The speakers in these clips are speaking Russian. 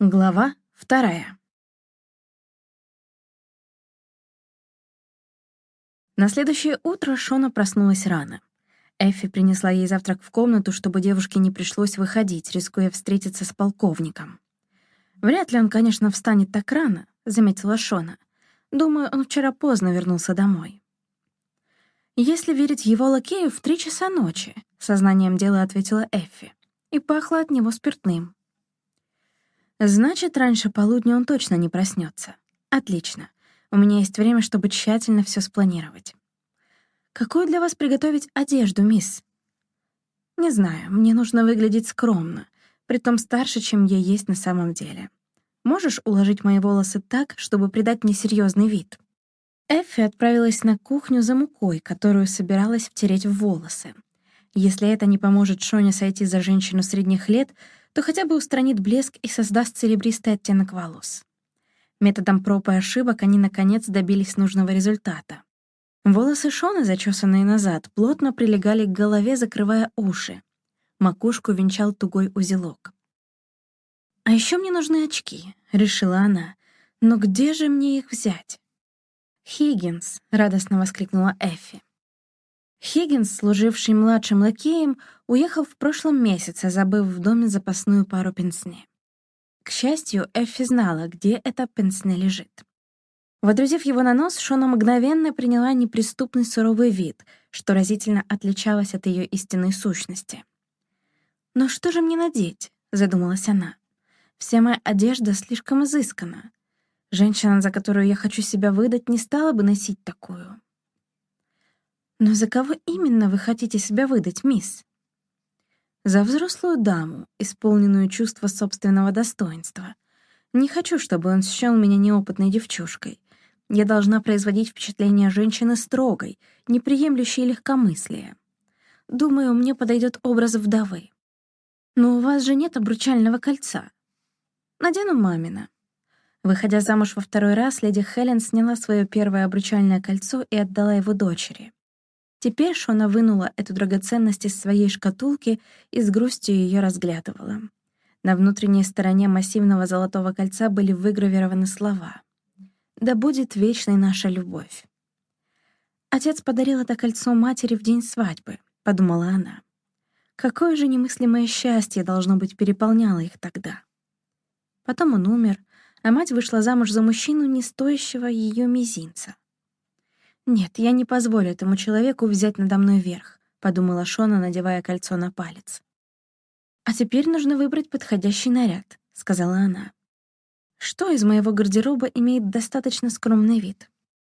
Глава 2. На следующее утро Шона проснулась рано. Эффи принесла ей завтрак в комнату, чтобы девушке не пришлось выходить, рискуя встретиться с полковником. «Вряд ли он, конечно, встанет так рано», — заметила Шона. «Думаю, он вчера поздно вернулся домой». «Если верить его лакею, в 3 часа ночи», — сознанием дела ответила Эффи. И пахло от него спиртным. «Значит, раньше полудня он точно не проснется. Отлично. У меня есть время, чтобы тщательно все спланировать. Какую для вас приготовить одежду, мисс?» «Не знаю, мне нужно выглядеть скромно, притом старше, чем я есть на самом деле. Можешь уложить мои волосы так, чтобы придать мне серьезный вид?» Эффи отправилась на кухню за мукой, которую собиралась втереть в волосы. Если это не поможет Шоне сойти за женщину средних лет, то хотя бы устранит блеск и создаст серебристый оттенок волос. Методом проб и ошибок они, наконец, добились нужного результата. Волосы Шоны, зачесанные назад, плотно прилегали к голове, закрывая уши. Макушку венчал тугой узелок. «А еще мне нужны очки», — решила она. «Но где же мне их взять?» «Хиггинс», — радостно воскликнула Эффи. Хиггинс, служивший младшим лакеем, уехал в прошлом месяце, забыв в доме запасную пару пенсне. К счастью, Эффи знала, где эта пенсне лежит. Водрузив его на нос, Шона мгновенно приняла неприступный суровый вид, что разительно отличалось от ее истинной сущности. «Но что же мне надеть?» — задумалась она. «Вся моя одежда слишком изысканна. Женщина, за которую я хочу себя выдать, не стала бы носить такую». «Но за кого именно вы хотите себя выдать, мисс?» «За взрослую даму, исполненную чувства собственного достоинства. Не хочу, чтобы он счёл меня неопытной девчушкой. Я должна производить впечатление женщины строгой, не приемлющей легкомыслия. Думаю, мне подойдет образ вдовы. Но у вас же нет обручального кольца. Надену мамино». Выходя замуж во второй раз, леди Хелен сняла свое первое обручальное кольцо и отдала его дочери. Теперь Шона вынула эту драгоценность из своей шкатулки и с грустью ее разглядывала. На внутренней стороне массивного золотого кольца были выгравированы слова: «Да будет вечной наша любовь». «Отец подарил это кольцо матери в день свадьбы», — подумала она. Какое же немыслимое счастье, должно быть, переполняло их тогда. Потом он умер, а мать вышла замуж за мужчину, не стоящего ее мизинца. «Нет, я не позволю этому человеку взять надо мной верх», — подумала Шона, надевая кольцо на палец. «А теперь нужно выбрать подходящий наряд», — сказала она. «Что из моего гардероба имеет достаточно скромный вид?»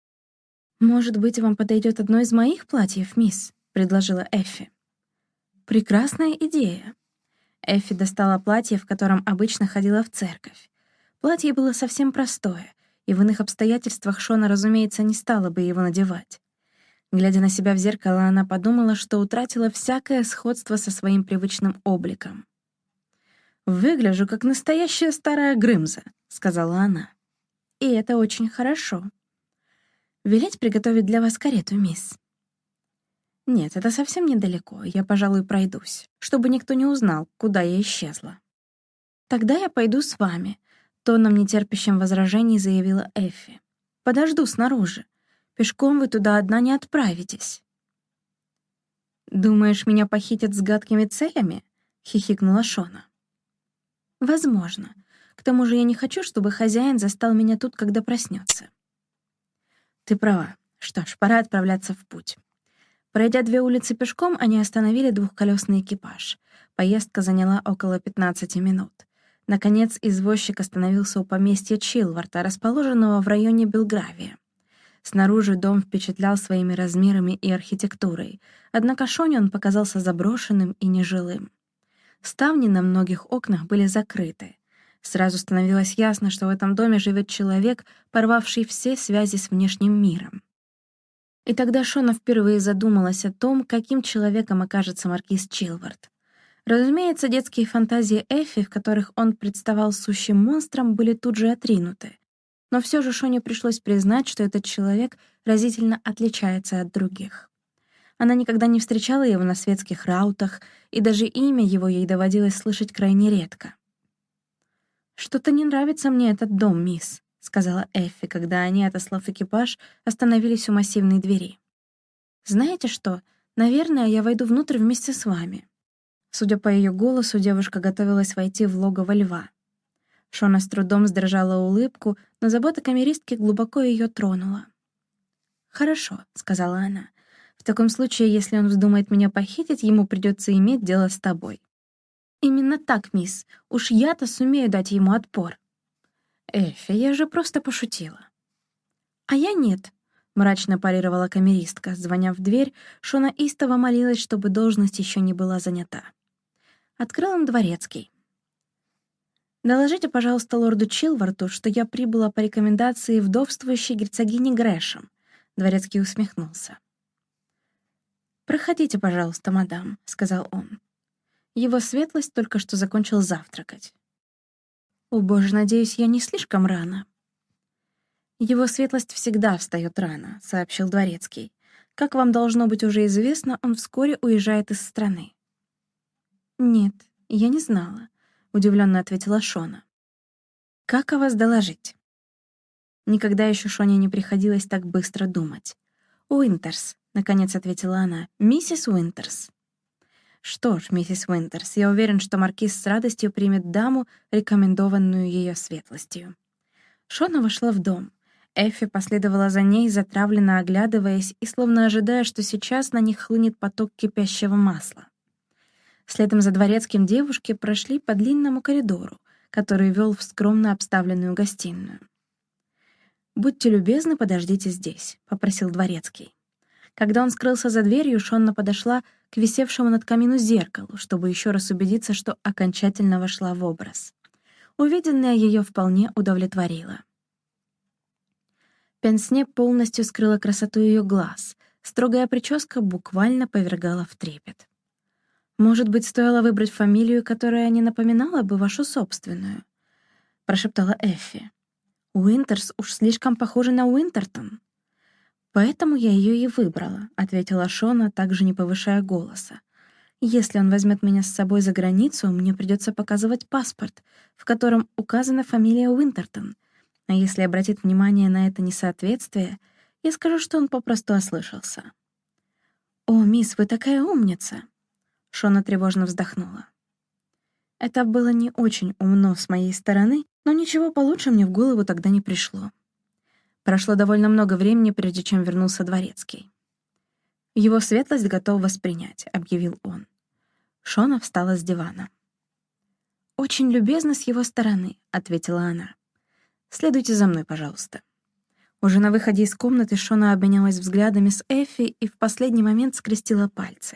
«Может быть, вам подойдет одно из моих платьев, мисс?» — предложила Эффи. «Прекрасная идея». Эффи достала платье, в котором обычно ходила в церковь. Платье было совсем простое, и в иных обстоятельствах Шона, разумеется, не стала бы его надевать. Глядя на себя в зеркало, она подумала, что утратила всякое сходство со своим привычным обликом. «Выгляжу как настоящая старая Грымза», — сказала она. «И это очень хорошо. Велеть приготовить для вас карету, мисс?» «Нет, это совсем недалеко, я, пожалуй, пройдусь, чтобы никто не узнал, куда я исчезла». «Тогда я пойду с вами», — тоном нетерпящим возражений заявила Эффи. «Подожду снаружи. Пешком вы туда одна не отправитесь». «Думаешь, меня похитят с гадкими целями?» — хихикнула Шона. «Возможно. К тому же я не хочу, чтобы хозяин застал меня тут, когда проснется». «Ты права. Что ж, пора отправляться в путь». Пройдя 2 улицы пешком, они остановили двухколесный экипаж. Поездка заняла около 15 минут. Наконец, извозчик остановился у поместья Чилварта, расположенного в районе Белгравия. Снаружи дом впечатлял своими размерами и архитектурой, однако Шоне он показался заброшенным и нежилым. Ставни на многих окнах были закрыты. Сразу становилось ясно, что в этом доме живет человек, порвавший все связи с внешним миром. И тогда Шона впервые задумалась о том, каким человеком окажется маркиз Чилвард. Разумеется, детские фантазии Эффи, в которых он представал сущим монстром, были тут же отринуты. Но все же Шоне пришлось признать, что этот человек разительно отличается от других. Она никогда не встречала его на светских раутах, и даже имя его ей доводилось слышать крайне редко. «Что-то не нравится мне этот дом, мисс», — сказала Эффи, когда они, отослав экипаж, остановились у массивной двери. «Знаете что? Наверное, я войду внутрь вместе с вами». Судя по ее голосу, девушка готовилась войти в логово льва. Шона с трудом сдержала улыбку, но забота камеристки глубоко ее тронула. «Хорошо», — сказала она. «В таком случае, если он вздумает меня похитить, ему придется иметь дело с тобой». «Именно так, мисс. Уж я-то сумею дать ему отпор». «Эффи, я же просто пошутила». «А я нет», — мрачно парировала камеристка. Звоня в дверь, Шона истово молилась, чтобы должность еще не была занята. Открыл им дворецкий. «Доложите, пожалуйста, лорду Чилварту, что я прибыла по рекомендации вдовствующей герцогини Грэшем». Дворецкий усмехнулся. «Проходите, пожалуйста, мадам», — сказал он. Его светлость только что закончил завтракать. «О, боже, надеюсь, я не слишком рано». «Его светлость всегда встает рано», — сообщил дворецкий. «Как вам должно быть уже известно, он вскоре уезжает из страны». «Нет, я не знала», — удивленно ответила Шона. «Как о вас доложить?» Никогда еще Шоне не приходилось так быстро думать. «Уинтерс», — наконец ответила она, — «миссис Уинтерс». «Что ж, миссис Уинтерс, я уверен, что маркиз с радостью примет даму, рекомендованную ее светлостью». Шона вошла в дом. Эффи последовала за ней, затравленно оглядываясь и словно ожидая, что сейчас на них хлынет поток кипящего масла. Следом за дворецким девушки прошли по длинному коридору, который вел в скромно обставленную гостиную. «Будьте любезны, подождите здесь», — попросил дворецкий. Когда он скрылся за дверью, Шонна подошла к висевшему над камину зеркалу, чтобы еще раз убедиться, что окончательно вошла в образ. Увиденное ее вполне удовлетворило. Пенсне полностью скрыла красоту ее глаз, строгая прическа буквально повергала в трепет. «Может быть, стоило выбрать фамилию, которая не напоминала бы вашу собственную?» — прошептала Эффи. «Уинтерс уж слишком похожа на Уинтертон». «Поэтому я ее и выбрала», — ответила Шона, также не повышая голоса. «Если он возьмет меня с собой за границу, мне придется показывать паспорт, в котором указана фамилия Уинтертон. А если обратит внимание на это несоответствие, я скажу, что он попросту ослышался». «О, мисс, вы такая умница!» Шона тревожно вздохнула. «Это было не очень умно с моей стороны, но ничего получше мне в голову тогда не пришло». Прошло довольно много времени, прежде чем вернулся дворецкий. «Его светлость готов вас принять», — объявил он. Шона встала с дивана. «Очень любезно с его стороны», — ответила она. «Следуйте за мной, пожалуйста». Уже на выходе из комнаты Шона обменялась взглядами с Эффи и в последний момент скрестила пальцы.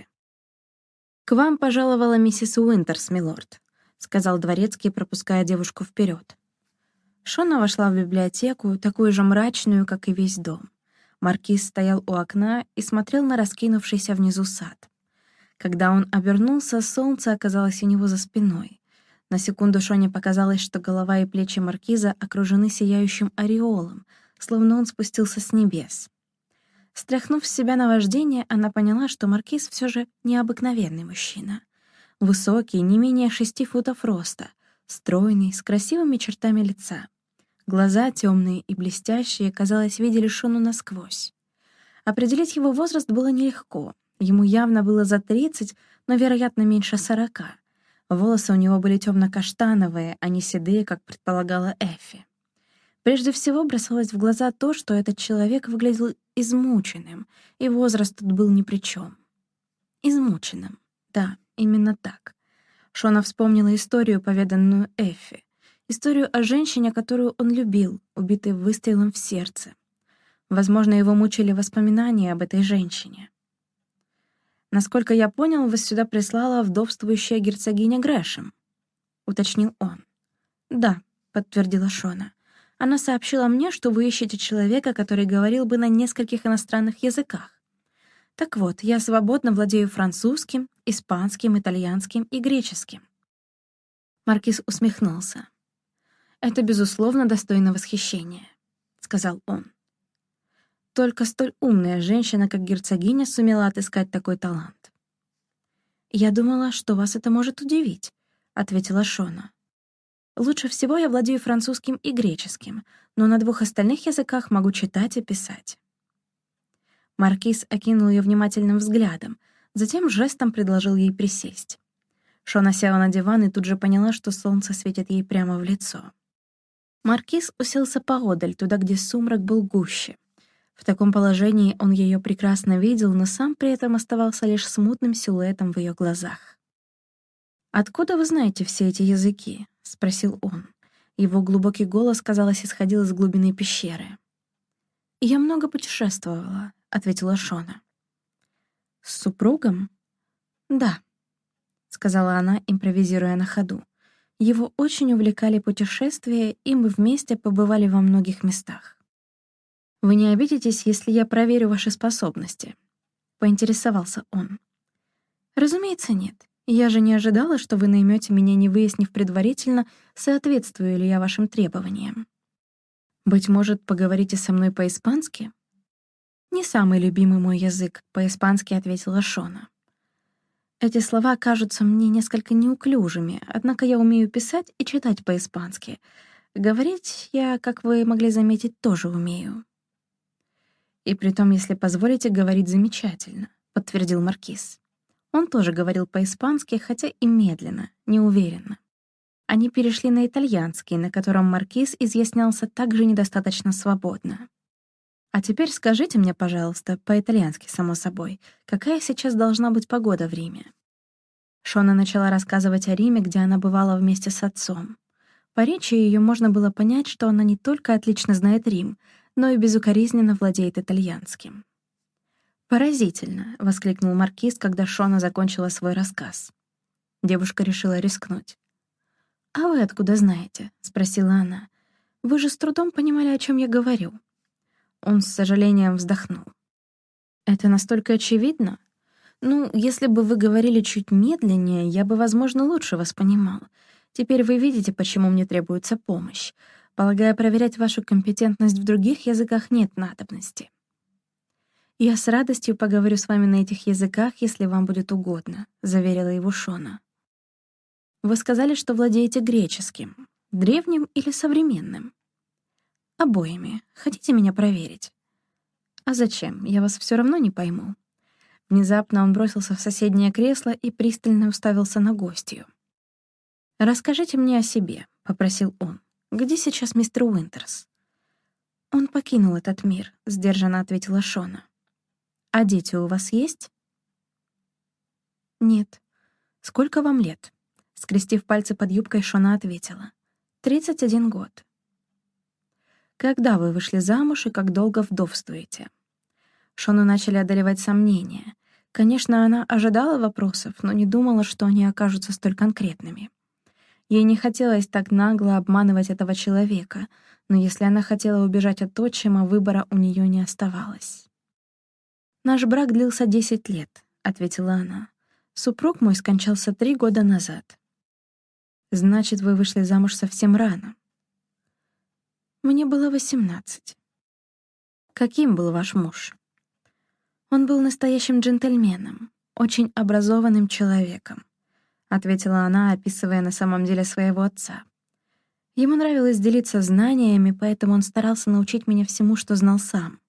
«К вам пожаловала миссис Уинтерс, милорд», — сказал дворецкий, пропуская девушку вперед. Шона вошла в библиотеку, такую же мрачную, как и весь дом. Маркиз стоял у окна и смотрел на раскинувшийся внизу сад. Когда он обернулся, солнце оказалось у него за спиной. На секунду Шоне показалось, что голова и плечи маркиза окружены сияющим ореолом, словно он спустился с небес. Стряхнув с себя наваждение, она поняла, что маркиз все же необыкновенный мужчина. Высокий, не менее 6 футов роста, стройный, с красивыми чертами лица. Глаза, темные и блестящие, казалось, видели Шону насквозь. Определить его возраст было нелегко. Ему явно было за 30, но, вероятно, меньше 40. Волосы у него были темно-каштановые, а не седые, как предполагала Эффи. Прежде всего бросалось в глаза то, что этот человек выглядел измученным, и возраст тут был ни при чем. Измученным. Да, именно так. Шона вспомнила историю, поведанную Эффи. Историю о женщине, которую он любил, убитой выстрелом в сердце. Возможно, его мучили воспоминания об этой женщине. «Насколько я понял, вас сюда прислала вдовствующая герцогиня Грэшем», — уточнил он. «Да», — подтвердила Шона. «Она сообщила мне, что вы ищете человека, который говорил бы на нескольких иностранных языках. Так вот, я свободно владею французским, испанским, итальянским и греческим». Маркиз усмехнулся. «Это, безусловно, достойно восхищения», — сказал он. «Только столь умная женщина, как герцогиня, сумела отыскать такой талант». «Я думала, что вас это может удивить», — ответила Шона. Лучше всего я владею французским и греческим, но на 2 остальных языках могу читать и писать». Маркиз окинул ее внимательным взглядом, затем жестом предложил ей присесть. Шона села на диван и тут же поняла, что солнце светит ей прямо в лицо. Маркиз уселся поодаль, туда, где сумрак был гуще. В таком положении он ее прекрасно видел, но сам при этом оставался лишь смутным силуэтом в ее глазах. «Откуда вы знаете все эти языки?» — спросил он. Его глубокий голос, казалось, исходил из глубины пещеры. «Я много путешествовала», — ответила Шона. «С супругом?» «Да», — сказала она, импровизируя на ходу. «Его очень увлекали путешествия, и мы вместе побывали во многих местах». «Вы не обидитесь, если я проверю ваши способности?» — поинтересовался он. «Разумеется, нет. Я же не ожидала, что вы наймете меня, не выяснив предварительно, соответствую ли я вашим требованиям. Быть может, поговорите со мной по-испански?» «Не самый любимый мой язык», — по-испански ответила Шона. «Эти слова кажутся мне несколько неуклюжими, однако я умею писать и читать по-испански. Говорить я, как вы могли заметить, тоже умею». «И притом, если позволите, говорить замечательно», — подтвердил Маркиз. Он тоже говорил по-испански, хотя и медленно, неуверенно. Они перешли на итальянский, на котором Маркиз изъяснялся также недостаточно свободно. «А теперь скажите мне, пожалуйста, по-итальянски, само собой, какая сейчас должна быть погода в Риме?» Шона начала рассказывать о Риме, где она бывала вместе с отцом. По речи ее можно было понять, что она не только отлично знает Рим, но и безукоризненно владеет итальянским. «Поразительно!» — воскликнул Маркиз, когда Шона закончила свой рассказ. Девушка решила рискнуть. «А вы откуда знаете?» — спросила она. «Вы же с трудом понимали, о чем я говорю». Он с сожалением вздохнул. «Это настолько очевидно? Ну, если бы вы говорили чуть медленнее, я бы, возможно, лучше вас понимал. Теперь вы видите, почему мне требуется помощь. Полагаю, проверять вашу компетентность в других языках нет надобности. «Я с радостью поговорю с вами на этих языках, если вам будет угодно», — заверила его Шона. «Вы сказали, что владеете греческим. Древним или современным?» «Обоими. Хотите меня проверить?» «А зачем? Я вас все равно не пойму». Внезапно он бросился в соседнее кресло и пристально уставился на гостью. «Расскажите мне о себе», — попросил он. «Где сейчас мистер Уинтерс?» «Он покинул этот мир», — сдержанно ответила Шона. «А дети у вас есть?» «Нет». «Сколько вам лет?» Скрестив пальцы под юбкой, Шона ответила. 31 год. «Когда вы вышли замуж и как долго вдовствуете?» Шону начали одолевать сомнения. Конечно, она ожидала вопросов, но не думала, что они окажутся столь конкретными. Ей не хотелось так нагло обманывать этого человека, но если она хотела убежать от отчима, выбора у нее не оставалось. «Наш брак длился 10 лет», — ответила она. «Супруг мой скончался 3 года назад». «Значит, вы вышли замуж совсем рано». «Мне было 18». «Каким был ваш муж?» «Он был настоящим джентльменом, очень образованным человеком», — ответила она, описывая на самом деле своего отца. «Ему нравилось делиться знаниями, поэтому он старался научить меня всему, что знал сам».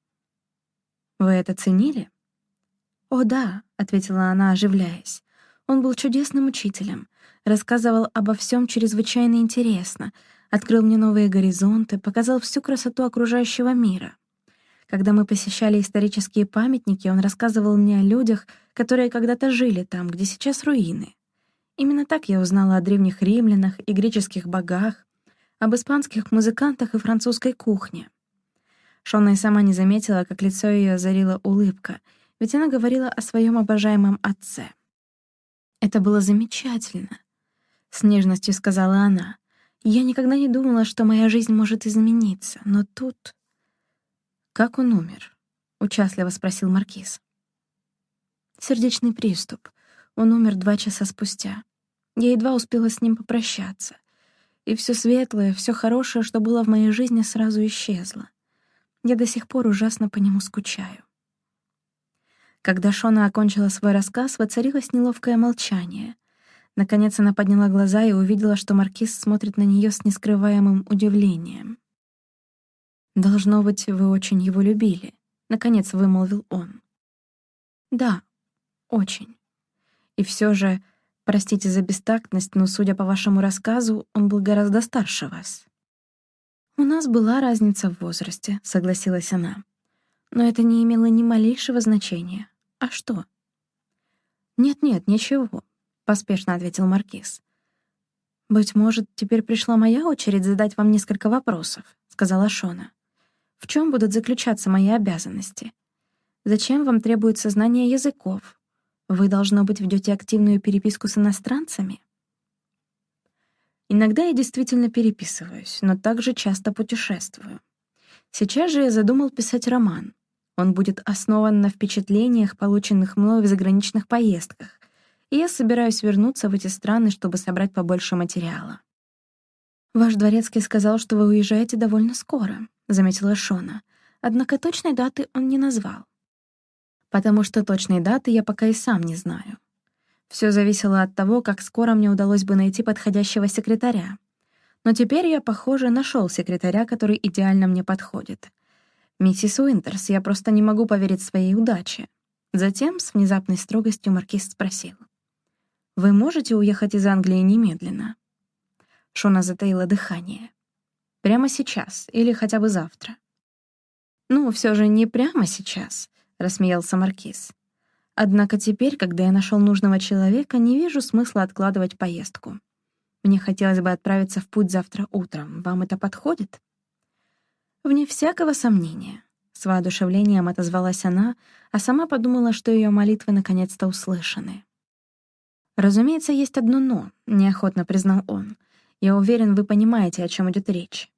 «Вы это ценили?» «О, да», — ответила она, оживляясь. «Он был чудесным учителем, рассказывал обо всем чрезвычайно интересно, открыл мне новые горизонты, показал всю красоту окружающего мира. Когда мы посещали исторические памятники, он рассказывал мне о людях, которые когда-то жили там, где сейчас руины. Именно так я узнала о древних римлянах и греческих богах, об испанских музыкантах и французской кухне». Шона и сама не заметила, как лицо ее озарила улыбка, ведь она говорила о своем обожаемом отце. «Это было замечательно», — с нежностью сказала она. «Я никогда не думала, что моя жизнь может измениться, но тут...» «Как он умер?» — участливо спросил Маркиз. «Сердечный приступ. Он умер 2 часа спустя. Я едва успела с ним попрощаться. И все светлое, все хорошее, что было в моей жизни, сразу исчезло. Я до сих пор ужасно по нему скучаю». Когда Шона окончила свой рассказ, воцарилось неловкое молчание. Наконец она подняла глаза и увидела, что маркиз смотрит на нее с нескрываемым удивлением. «Должно быть, вы очень его любили», — наконец вымолвил он. «Да, очень. И все же, простите за бестактность, но, судя по вашему рассказу, он был гораздо старше вас». «У нас была разница в возрасте», — согласилась она. «Но это не имело ни малейшего значения. А что?» «Нет-нет, ничего», — поспешно ответил маркиз. «Быть может, теперь пришла моя очередь задать вам несколько вопросов», — сказала Шона. «В чем будут заключаться мои обязанности? Зачем вам требуется знание языков? Вы, должно быть, ведете активную переписку с иностранцами?» «Иногда я действительно переписываюсь, но также часто путешествую. Сейчас же я задумал писать роман. Он будет основан на впечатлениях, полученных мною в заграничных поездках, и я собираюсь вернуться в эти страны, чтобы собрать побольше материала». «Ваш дворецкий сказал, что вы уезжаете довольно скоро», — заметила Шона. «Однако точной даты он не назвал». «Потому что точной даты я пока и сам не знаю. Все зависело от того, как скоро мне удалось бы найти подходящего секретаря. Но теперь я, похоже, нашел секретаря, который идеально мне подходит. Миссис Уинтерс, я просто не могу поверить своей удаче». Затем с внезапной строгостью маркиз спросил: «Вы можете уехать из Англии немедленно?» Шона затаила дыхание. «Прямо сейчас или хотя бы завтра?» «Ну, все же не прямо сейчас», — рассмеялся маркиз. «Однако теперь, когда я нашел нужного человека, не вижу смысла откладывать поездку. Мне хотелось бы отправиться в путь завтра утром. Вам это подходит?» «Вне всякого сомнения», — с воодушевлением отозвалась она, а сама подумала, что ее молитвы наконец-то услышаны. «Разумеется, есть одно «но», — неохотно признал он. «Я уверен, вы понимаете, о чем идет речь».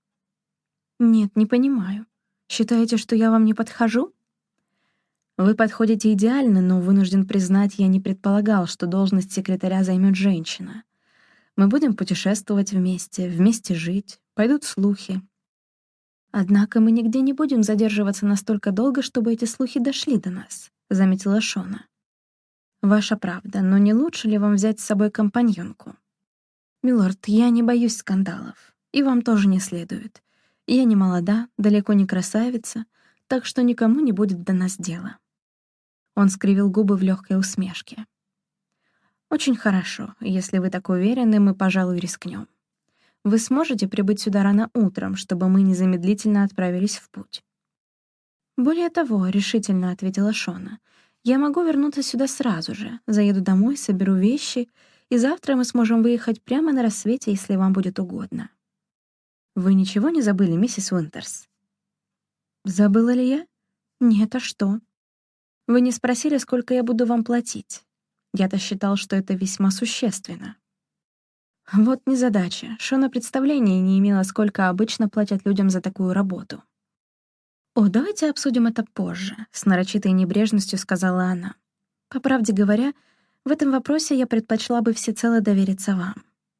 «Нет, не понимаю. Считаете, что я вам не подхожу?» «Вы подходите идеально, но, вынужден признать, я не предполагал, что должность секретаря займет женщина. Мы будем путешествовать вместе жить, пойдут слухи. Однако мы нигде не будем задерживаться настолько долго, чтобы эти слухи дошли до нас», — заметила Шона. «Ваша правда, но не лучше ли вам взять с собой компаньонку?» «Милорд, я не боюсь скандалов, и вам тоже не следует. Я не молода, далеко не красавица, так что никому не будет до нас дела». Он скривил губы в легкой усмешке. «Очень хорошо. Если вы так уверены, мы, пожалуй, рискнем. Вы сможете прибыть сюда рано утром, чтобы мы незамедлительно отправились в путь?» «Более того», — решительно ответила Шона, «я могу вернуться сюда сразу же, заеду домой, соберу вещи, и завтра мы сможем выехать прямо на рассвете, если вам будет угодно». «Вы ничего не забыли, миссис Уинтерс?» «Забыла ли я? Нет, а что?» «Вы не спросили, сколько я буду вам платить. Я-то считал, что это весьма существенно». Вот незадача. Шона представления не имела, сколько обычно платят людям за такую работу. «О, давайте обсудим это позже», — с нарочитой небрежностью сказала она. «По правде говоря, в этом вопросе я предпочла бы всецело довериться вам».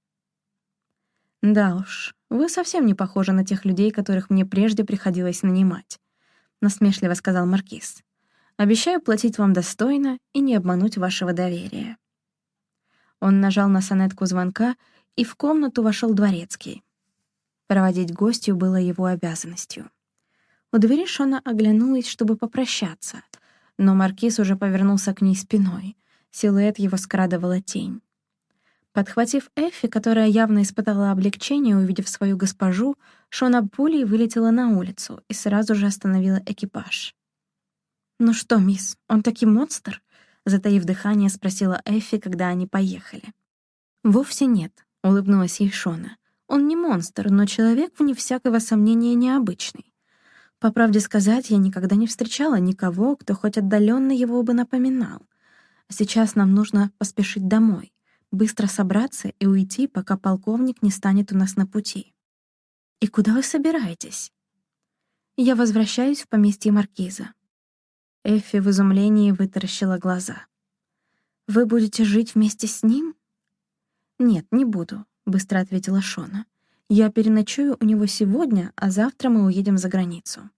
«Да уж, вы совсем не похожи на тех людей, которых мне прежде приходилось нанимать», — насмешливо сказал маркиз. «Обещаю платить вам достойно и не обмануть вашего доверия». Он нажал на сонетку звонка, и в комнату вошел дворецкий. Проводить гостью было его обязанностью. У двери Шона оглянулась, чтобы попрощаться, но маркиз уже повернулся к ней спиной. Силуэт его скрадывала тень. Подхватив Эффи, которая явно испытала облегчение, увидев свою госпожу, Шона пулей вылетела на улицу и сразу же остановила экипаж. «Ну что, мисс, он таки монстр?» — затаив дыхание, спросила Эффи, когда они поехали. «Вовсе нет», — улыбнулась ей Шона. «Он не монстр, но человек, вне всякого сомнения, необычный. По правде сказать, я никогда не встречала никого, кто хоть отдаленно его бы напоминал. А сейчас нам нужно поспешить домой, быстро собраться и уйти, пока полковник не станет у нас на пути». «И куда вы собираетесь?» «Я возвращаюсь в поместье маркиза». Эффи в изумлении вытаращила глаза. «Вы будете жить вместе с ним?» «Нет, не буду», — быстро ответила Шона. «Я переночую у него сегодня, а завтра мы уедем за границу».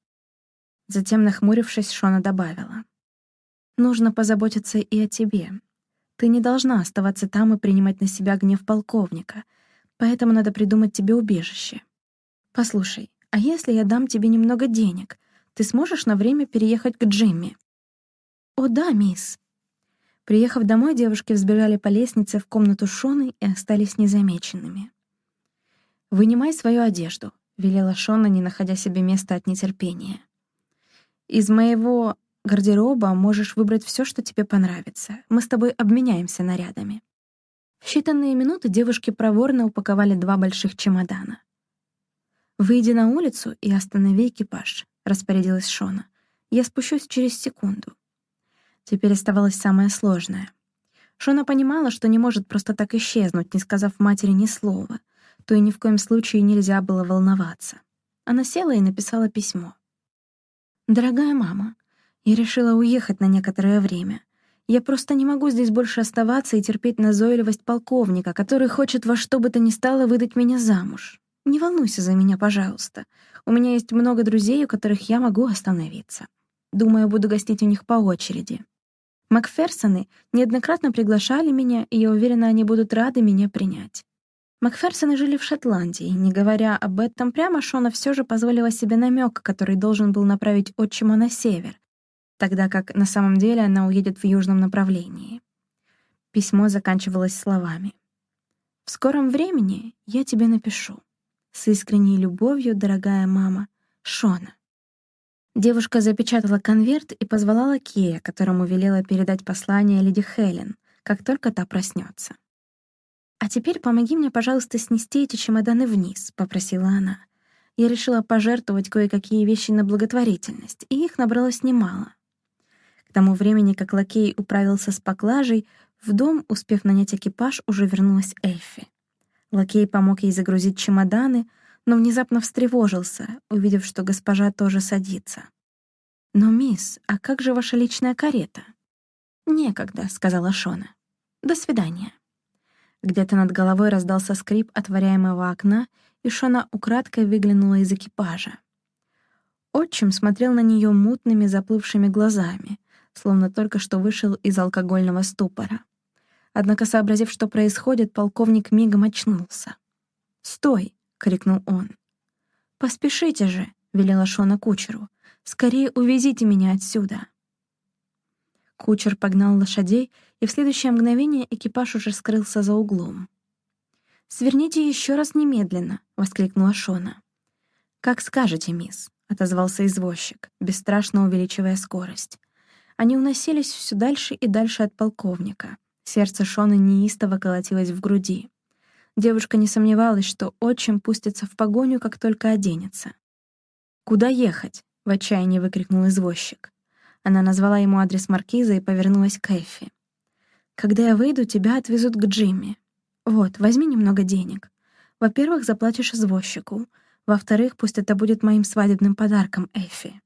Затем, нахмурившись, Шона добавила: «Нужно позаботиться и о тебе. Ты не должна оставаться там и принимать на себя гнев полковника, поэтому надо придумать тебе убежище. Послушай, а если я дам тебе немного денег, ты сможешь на время переехать к Джимми?» «О да, мисс». Приехав домой, девушки взбежали по лестнице в комнату Шоны и остались незамеченными. «Вынимай свою одежду», — велела Шона, не находя себе места от нетерпения. «Из моего гардероба можешь выбрать все, что тебе понравится. Мы с тобой обменяемся нарядами». В считанные минуты девушки проворно упаковали 2 больших чемодана. «Выйди на улицу и останови экипаж», — распорядилась Шона. «Я спущусь через секунду». Теперь оставалось самое сложное. Шона понимала, что не может просто так исчезнуть, не сказав матери ни слова, то и ни в коем случае нельзя было волноваться. Она села и написала письмо. «Дорогая мама, я решила уехать на некоторое время. Я просто не могу здесь больше оставаться и терпеть назойливость полковника, который хочет во что бы то ни стало выдать меня замуж. Не волнуйся за меня, пожалуйста. У меня есть много друзей, у которых я могу остановиться. Думаю, буду гостить у них по очереди. Макферсоны неоднократно приглашали меня, и я уверена, они будут рады меня принять». Макферсоны жили в Шотландии. Не говоря об этом прямо, Шона все же позволила себе намек, который должен был направить отчима на север, тогда как на самом деле она уедет в южном направлении. Письмо заканчивалось словами: «В скором времени я тебе напишу. С искренней любовью, дорогая мама, Шона». Девушка запечатала конверт и позвала лакея, которому велела передать послание леди Хелен, как только та проснется. «А теперь помоги мне, пожалуйста, снести эти чемоданы вниз», — попросила она. «Я решила пожертвовать кое-какие вещи на благотворительность, и их набралось немало». К тому времени, как лакей управился с поклажей, в дом, успев нанять экипаж, уже вернулась Эффи. Лакей помог ей загрузить чемоданы, но внезапно встревожился, увидев, что госпожа тоже садится. «Но, мисс, а как же ваша личная карета?» «Некогда», — сказала Шона. «До свидания». Где-то над головой раздался скрип отворяемого окна, и Шона украдкой выглянула из экипажа. Отчим смотрел на нее мутными заплывшими глазами, словно только что вышел из алкогольного ступора. Однако, сообразив, что происходит, полковник мигом очнулся. «Стой!» — крикнул он. «Поспешите же!» — велела Шона кучеру. «Скорее увезите меня отсюда!» Кучер погнал лошадей, и в следующее мгновение экипаж уже скрылся за углом. «Сверните еще раз немедленно!» — воскликнула Шона. «Как скажете, мисс», — отозвался извозчик, бесстрашно увеличивая скорость. Они уносились все дальше и дальше от полковника. Сердце Шоны неистово колотилось в груди. Девушка не сомневалась, что отчим пустится в погоню, как только оденется. «Куда ехать?» — в отчаянии выкрикнул извозчик. Она назвала ему адрес маркиза и повернулась к Эффи. «Когда я выйду, тебя отвезут к Джимми. Вот, возьми немного денег. Во-первых, заплатишь извозчику. Во-вторых, пусть это будет моим свадебным подарком, Эффи».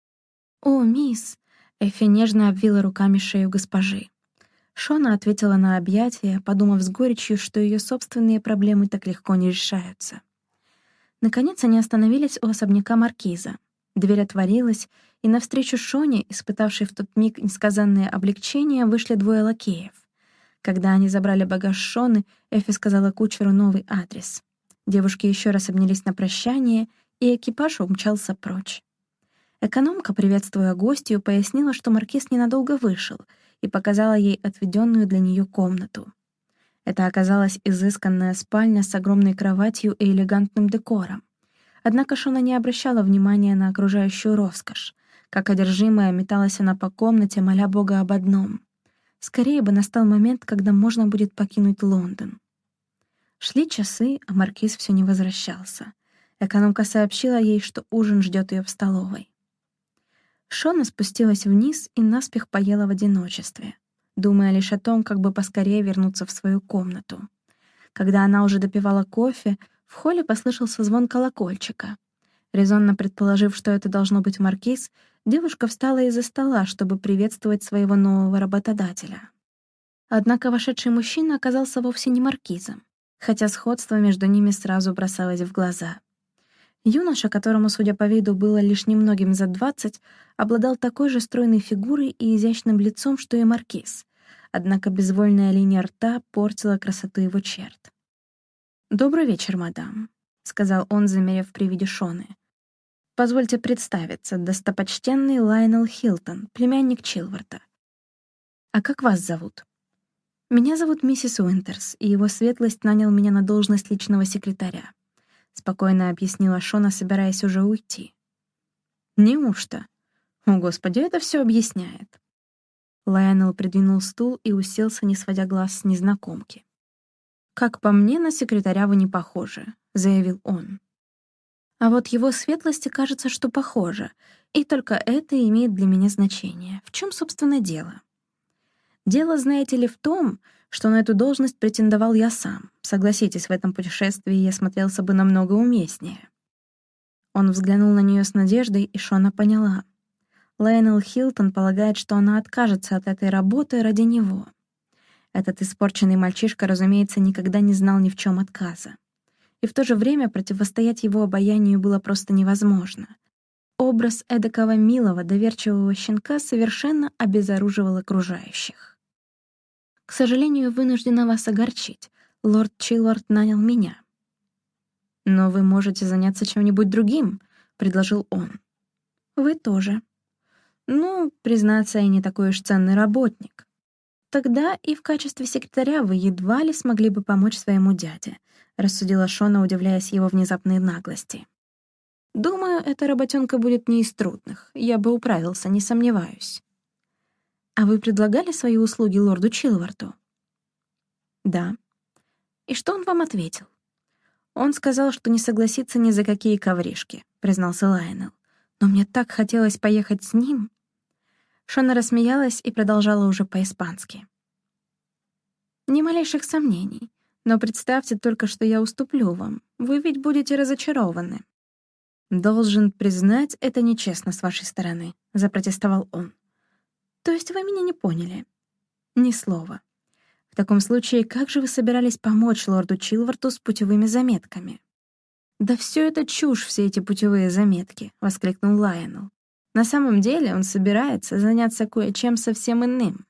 «О, мисс!» — Эффи нежно обвила руками шею госпожи. Шона ответила на объятия, подумав с горечью, что ее собственные проблемы так легко не решаются. Наконец они остановились у особняка маркиза. Дверь отворилась, и навстречу Шоне, испытавшей в тот миг несказанное облегчение, вышли 2 лакеев. Когда они забрали багаж Шоны, Эффи сказала кучеру новый адрес. Девушки еще раз обнялись на прощание, и экипаж умчался прочь. Экономка, приветствуя гостью, пояснила, что маркиз ненадолго вышел, и показала ей отведенную для нее комнату. Это оказалась изысканная спальня с огромной кроватью и элегантным декором. Однако Шона не обращала внимания на окружающую роскошь. Как одержимая металась она по комнате, моля Бога об одном. Скорее бы настал момент, когда можно будет покинуть Лондон. Шли часы, а маркиз все не возвращался. Экономка сообщила ей, что ужин ждет ее в столовой. Шона спустилась вниз и наспех поела в одиночестве, думая лишь о том, как бы поскорее вернуться в свою комнату. Когда она уже допивала кофе, в холле послышался звон колокольчика. Резонно предположив, что это должно быть маркиз, девушка встала из-за стола, чтобы приветствовать своего нового работодателя. Однако вошедший мужчина оказался вовсе не маркизом, хотя сходство между ними сразу бросалось в глаза. Юноша, которому, судя по виду, было лишь немногим за 20, обладал такой же стройной фигурой и изящным лицом, что и маркиз. однако безвольная линия рта портила красоту его черт. «Добрый вечер, мадам», — сказал он, замерев при виде Шоны. «Позвольте представиться, достопочтенный Лайонел Хилтон, племянник Чилворта. А как вас зовут?» «Меня зовут миссис Уинтерс, и его светлость нанял меня на должность личного секретаря», — спокойно объяснила Шона, собираясь уже уйти. «Неужто? О, Господи, это все объясняет». Лайонел придвинул стул и уселся, не сводя глаз с незнакомки. «Как по мне, на секретаря вы не похожи», — заявил он. «А вот его светлости кажется, что похоже, и только это имеет для меня значение. В чем, собственно, дело? Дело, знаете ли, в том, что на эту должность претендовал я сам. Согласитесь, в этом путешествии я смотрелся бы намного уместнее». Он взглянул на нее с надеждой, и Шона поняла. Лайонел Хилтон полагает, что она откажется от этой работы ради него. Этот испорченный мальчишка, разумеется, никогда не знал ни в чем отказа. И в то же время противостоять его обаянию было просто невозможно. Образ эдакого милого, доверчивого щенка совершенно обезоруживал окружающих. «К сожалению, вынуждена вас огорчить. Лорд Чилворт нанял меня». «Но вы можете заняться чем-нибудь другим», — предложил он. «Вы тоже». «Ну, признаться, я не такой уж ценный работник». «Тогда и в качестве секретаря вы едва ли смогли бы помочь своему дяде», — рассудила Шона, удивляясь его внезапной наглости. «Думаю, эта работенка будет не из трудных. Я бы управился, не сомневаюсь». «А вы предлагали свои услуги лорду Чилворту?» «Да». «И что он вам ответил?» «Он сказал, что не согласится ни за какие ковришки», — признался Лайонел. «Но мне так хотелось поехать с ним». Шона рассмеялась и продолжала уже по-испански. «Ни малейших сомнений. Но представьте только, что я уступлю вам. Вы ведь будете разочарованы». «Должен признать, это нечестно с вашей стороны», — запротестовал он. «То есть вы меня не поняли?» «Ни слова. В таком случае, как же вы собирались помочь лорду Чилворту с путевыми заметками?» «Да все это чушь, все эти путевые заметки», — воскликнул Лайонел. «На самом деле он собирается заняться кое-чем совсем иным».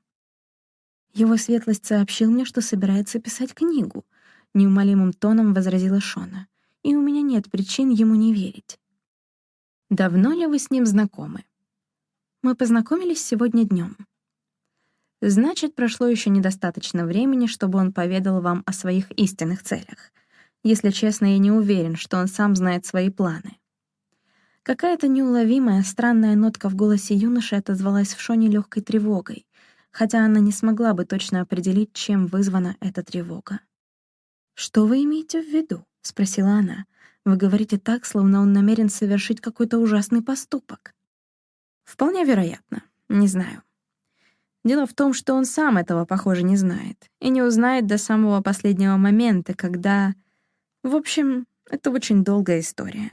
«Его светлость сообщил мне, что собирается писать книгу», — неумолимым тоном возразила Шона. «И у меня нет причин ему не верить». «Давно ли вы с ним знакомы?» «Мы познакомились сегодня днем». «Значит, прошло еще недостаточно времени, чтобы он поведал вам о своих истинных целях. Если честно, я не уверен, что он сам знает свои планы». Какая-то неуловимая, странная нотка в голосе юноши отозвалась в Шоне легкой тревогой, хотя она не смогла бы точно определить, чем вызвана эта тревога. «Что вы имеете в виду?» — спросила она. «Вы говорите так, словно он намерен совершить какой-то ужасный поступок». «Вполне вероятно. Не знаю. Дело в том, что он сам этого, похоже, не знает. И не узнает до самого последнего момента, когда... В общем, это очень долгая история».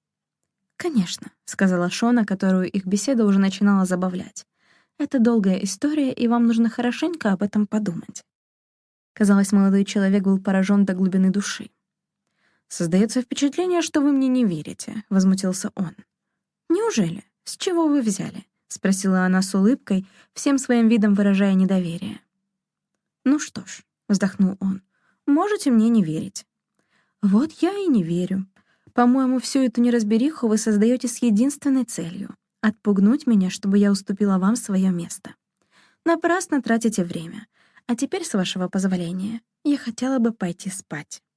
«Конечно», — сказала Шона, которую их беседа уже начинала забавлять. «Это долгая история, и вам нужно хорошенько об этом подумать». Казалось, молодой человек был поражен до глубины души. «Создается впечатление, что вы мне не верите», — возмутился он. «Неужели? С чего вы взяли?» — спросила она с улыбкой, всем своим видом выражая недоверие. «Ну что ж», — вздохнул он, — «можете мне не верить». «Вот я и не верю. По-моему, всю эту неразбериху вы создаете с единственной целью — отпугнуть меня, чтобы я уступила вам свое место. Напрасно тратите время. А теперь, с вашего позволения, я хотела бы пойти спать».